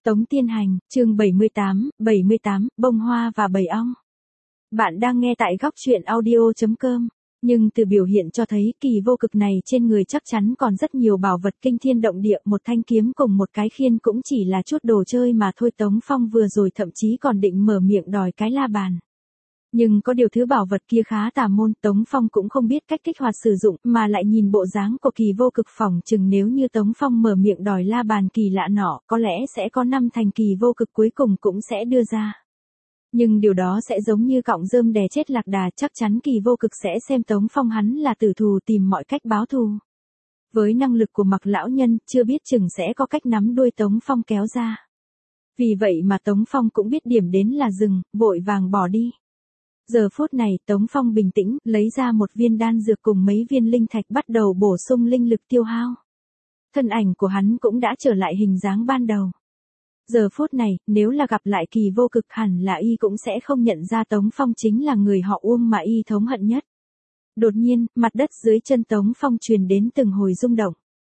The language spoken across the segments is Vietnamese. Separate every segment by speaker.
Speaker 1: Tống Tiên Hành, chương 78, bông hoa và bầy ong. Bạn đang nghe tại góc truyện audio.com, nhưng từ biểu hiện cho thấy kỳ vô cực này trên người chắc chắn còn rất nhiều bảo vật kinh thiên động địa, một thanh kiếm cùng một cái khiên cũng chỉ là chút đồ chơi mà thôi. Tống Phong vừa rồi thậm chí còn định mở miệng đòi cái la bàn. Nhưng có điều thứ bảo vật kia khá tà môn, Tống Phong cũng không biết cách kích hoạt sử dụng, mà lại nhìn bộ dáng của kỳ vô cực, phỏng chừng nếu như Tống Phong mở miệng đòi la bàn kỳ lạ nọ, có lẽ sẽ có 5 thành kỳ vô cực cuối cùng cũng sẽ đưa ra. Nhưng điều đó sẽ giống như cọng rơm đè chết lạc đà, chắc chắn kỳ vô cực sẽ xem Tống Phong hắn là tử thù, tìm mọi cách báo thù. Với năng lực của Mặc lão nhân, chưa biết chừng sẽ có cách nắm đuôi Tống Phong kéo ra. Vì vậy mà Tống Phong cũng biết điểm đến là dừng, vội vàng bỏ đi. Giờ phút này, Tống Phong bình tĩnh, lấy ra một viên đan dược cùng mấy viên linh thạch bắt đầu bổ sung linh lực tiêu hao. Thân ảnh của hắn cũng đã trở lại hình dáng ban đầu. Giờ phút này, nếu là gặp lại kỳ vô cực hẳn là y cũng sẽ không nhận ra Tống Phong chính là người họ Uông mà y thống hận nhất. Đột nhiên, mặt đất dưới chân Tống Phong truyền đến từng hồi rung động.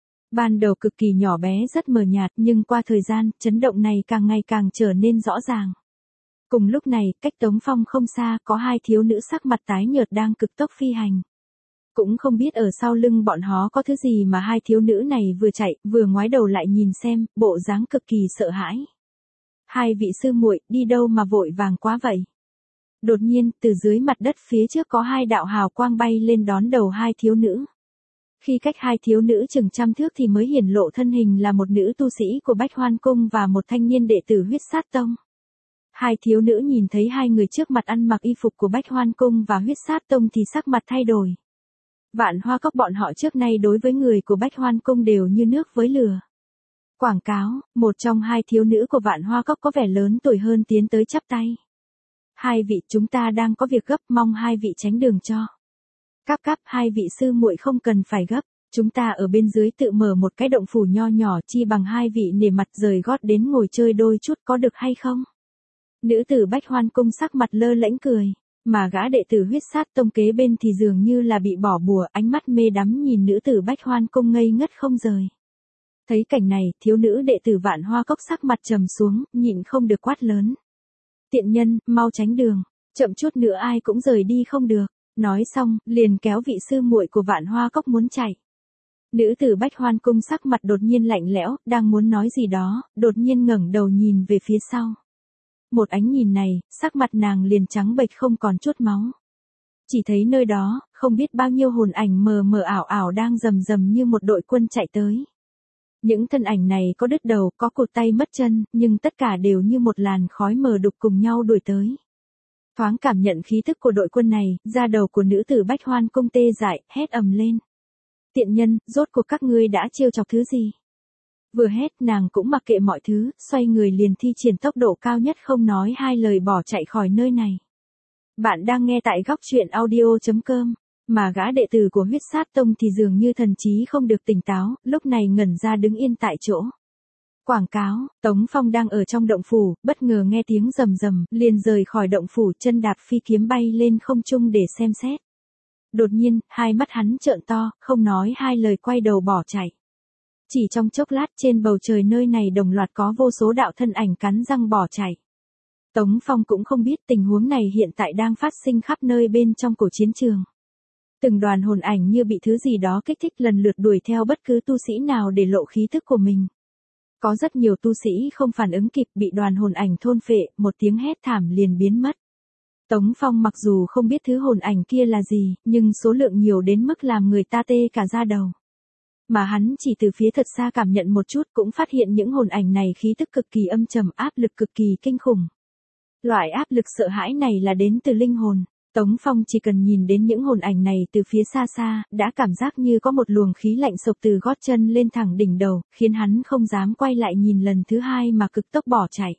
Speaker 1: Ban đầu cực kỳ nhỏ bé rất mờ nhạt, nhưng qua thời gian, chấn động này càng ngày càng trở nên rõ ràng. Cùng lúc này, cách Tống Phong không xa, có hai thiếu nữ sắc mặt tái nhợt đang cực tốc phi hành. Cũng không biết ở sau lưng bọn họ có thứ gì mà hai thiếu nữ này vừa chạy, vừa ngoái đầu lại nhìn xem, bộ dáng cực kỳ sợ hãi. Hai vị sư muội, đi đâu mà vội vàng quá vậy? Đột nhiên, từ dưới mặt đất phía trước có hai đạo hào quang bay lên đón đầu hai thiếu nữ. Khi cách hai thiếu nữ chừng trăm thước thì mới hiển lộ thân hình là một nữ tu sĩ của Bách Hoan Cung và một thanh niên đệ tử Huyết Sát Tông. Hai thiếu nữ nhìn thấy hai người trước mặt ăn mặc y phục của Bách Hoan Cung và Huyết Sát Tông thì sắc mặt thay đổi. Vạn Hoa Cốc bọn họ trước nay đối với người của Bách Hoan Cung đều như nước với lửa. Quảng cáo, một trong hai thiếu nữ của Vạn Hoa Cốc có vẻ lớn tuổi hơn tiến tới chắp tay. Hai vị, chúng ta đang có việc gấp, mong hai vị tránh đường cho. Cáp, hai vị sư muội không cần phải gấp, chúng ta ở bên dưới tự mở một cái động phủ nho nhỏ, chi bằng hai vị nể mặt rời gót đến ngồi chơi đôi chút có được hay không? Nữ tử Bách Hoan Cung sắc mặt lơ lễnh cười, mà gã đệ tử Huyết Sát Tông kế bên thì dường như là bị bỏ bùa, ánh mắt mê đắm nhìn nữ tử Bách Hoan Cung ngây ngất không rời. Thấy cảnh này, thiếu nữ đệ tử Vạn Hoa Cốc sắc mặt trầm xuống, nhịn không được quát lớn. Tiện nhân, mau tránh đường, chậm chút nữa ai cũng rời đi không được. Nói xong, liền kéo vị sư muội của Vạn Hoa Cốc muốn chạy. Nữ tử Bách Hoan Cung sắc mặt đột nhiên lạnh lẽo, đang muốn nói gì đó, đột nhiên ngẩng đầu nhìn về phía sau. Một ánh nhìn này, sắc mặt nàng liền trắng bệch không còn chút máu. Chỉ thấy nơi đó, không biết bao nhiêu hồn ảnh mờ mờ ảo ảo đang rầm rầm như một đội quân chạy tới. Những thân ảnh này có đứt đầu, có cụt tay mất chân, nhưng tất cả đều như một làn khói mờ đục cùng nhau đuổi tới. Thoáng cảm nhận khí tức của đội quân này, da đầu của nữ tử Bách Hoan Cung tê dại, hét ầm lên. Tiện nhân, rốt cuộc các ngươi đã trêu chọc thứ gì? Vừa hét nàng cũng mặc kệ mọi thứ, xoay người liền thi triển tốc độ cao nhất không nói hai lời bỏ chạy khỏi nơi này. Bạn đang nghe tại góc truyện audio.com, mà gã đệ tử của Huyết Sát Tông thì dường như thần trí không được tỉnh táo, lúc này ngẩn ra đứng yên tại chỗ. Quảng cáo, Tống Phong đang ở trong động phủ, bất ngờ nghe tiếng rầm rầm, liền rời khỏi động phủ, chân đạp phi kiếm bay lên không trung để xem xét. Đột nhiên, hai mắt hắn trợn to, không nói hai lời quay đầu bỏ chạy. Chỉ trong chốc lát trên bầu trời nơi này đồng loạt có vô số đạo thân ảnh cắn răng bỏ chạy. Tống Phong cũng không biết tình huống này hiện tại đang phát sinh khắp nơi bên trong cổ chiến trường. Từng đoàn hồn ảnh như bị thứ gì đó kích thích lần lượt đuổi theo bất cứ tu sĩ nào để lộ khí thức của mình. Có rất nhiều tu sĩ không phản ứng kịp bị đoàn hồn ảnh thôn phệ, một tiếng hét thảm liền biến mất. Tống Phong mặc dù không biết thứ hồn ảnh kia là gì, nhưng số lượng nhiều đến mức làm người ta tê cả da đầu. Mà hắn chỉ từ phía thật xa cảm nhận một chút cũng phát hiện những hồn ảnh này khí tức cực kỳ âm trầm, áp lực cực kỳ kinh khủng. Loại áp lực sợ hãi này là đến từ linh hồn. Tống Phong chỉ cần nhìn đến những hồn ảnh này từ phía xa xa, đã cảm giác như có một luồng khí lạnh sộc từ gót chân lên thẳng đỉnh đầu, khiến hắn không dám quay lại nhìn lần thứ hai mà cực tốc bỏ chạy.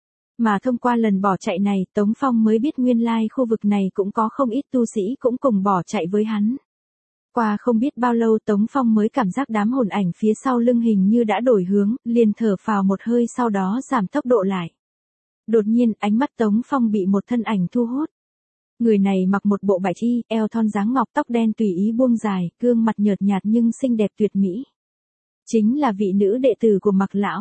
Speaker 1: Mà thông qua lần bỏ chạy này, Tống Phong mới biết nguyên lai khu vực này cũng có không ít tu sĩ cũng cùng bỏ chạy với hắn. Qua không biết bao lâu Tống Phong mới cảm giác đám hồn ảnh phía sau lưng hình như đã đổi hướng, liền thở phào một hơi sau đó giảm tốc độ lại. Đột nhiên, ánh mắt Tống Phong bị một thân ảnh thu hút. Người này mặc một bộ bạch y, eo thon dáng ngọc, tóc đen tùy ý buông dài, gương mặt nhợt nhạt nhưng xinh đẹp tuyệt mỹ. Chính là vị nữ đệ tử của Mặc lão.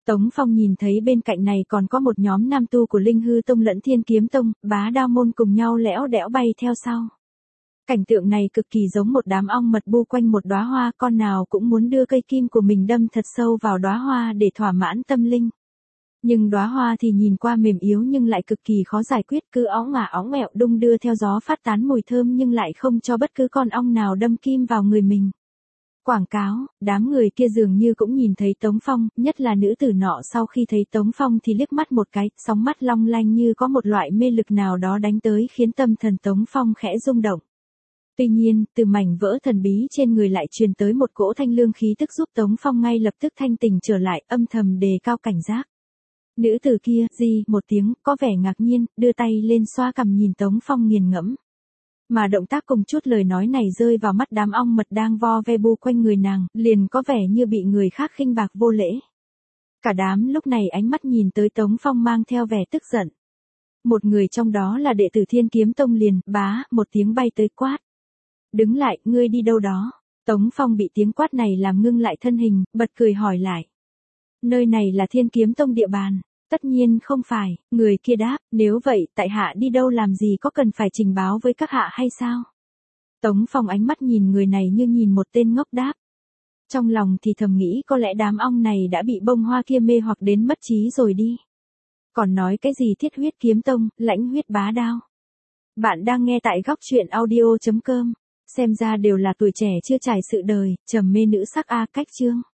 Speaker 1: Tống Phong nhìn thấy bên cạnh này còn có một nhóm nam tu của Linh Hư Tông lẫn Thiên Kiếm Tông, Bá Đao môn cùng nhau lẽo đẽo bay theo sau. Cảnh tượng này cực kỳ giống một đám ong mật bu quanh một đóa hoa, con nào cũng muốn đưa cây kim của mình đâm thật sâu vào đóa hoa để thỏa mãn tâm linh. Nhưng đóa hoa thì nhìn qua mềm yếu nhưng lại cực kỳ khó giải quyết, cứ óng ả óng ẹo đung đưa theo gió phát tán mùi thơm nhưng lại không cho bất cứ con ong nào đâm kim vào người mình. Quảng cáo, đám người kia dường như cũng nhìn thấy Tống Phong, nhất là nữ tử nọ sau khi thấy Tống Phong thì liếc mắt một cái, sóng mắt long lanh như có một loại mê lực nào đó đánh tới khiến tâm thần Tống Phong khẽ rung động. Tuy nhiên, từ mảnh vỡ thần bí trên người lại truyền tới một cỗ thanh lương khí tức giúp Tống Phong ngay lập tức thanh tỉnh trở lại, âm thầm đề cao cảnh giác. Nữ tử kia, một tiếng, có vẻ ngạc nhiên, đưa tay lên xoa cằm nhìn Tống Phong nghiền ngẫm. Mà động tác cùng chút lời nói này rơi vào mắt đám ong mật đang vo ve bu quanh người nàng, liền có vẻ như bị người khác khinh bạc vô lễ. Cả đám lúc này ánh mắt nhìn tới Tống Phong mang theo vẻ tức giận. Một người trong đó là đệ tử Thiên Kiếm Tông liền, bá, một tiếng bay tới quát. Đứng lại, ngươi đi đâu đó? Tống Phong bị tiếng quát này làm ngưng lại thân hình, bật cười hỏi lại. Nơi này là Thiên Kiếm Tông địa bàn. Tất nhiên không phải, người kia đáp, nếu vậy, tại hạ đi đâu làm gì có cần phải trình báo với các hạ hay sao? Tống Phong ánh mắt nhìn người này như nhìn một tên ngốc đáp. Trong lòng thì thầm nghĩ có lẽ đám ong này đã bị bông hoa kia mê hoặc đến mất trí rồi đi. Còn nói cái gì Thiết Huyết Kiếm Tông, Lãnh Huyết Bá Đao. Bạn đang nghe tại góc truyện audio.com. Xem ra đều là tuổi trẻ chưa trải sự đời, trầm mê nữ sắc a cách chương.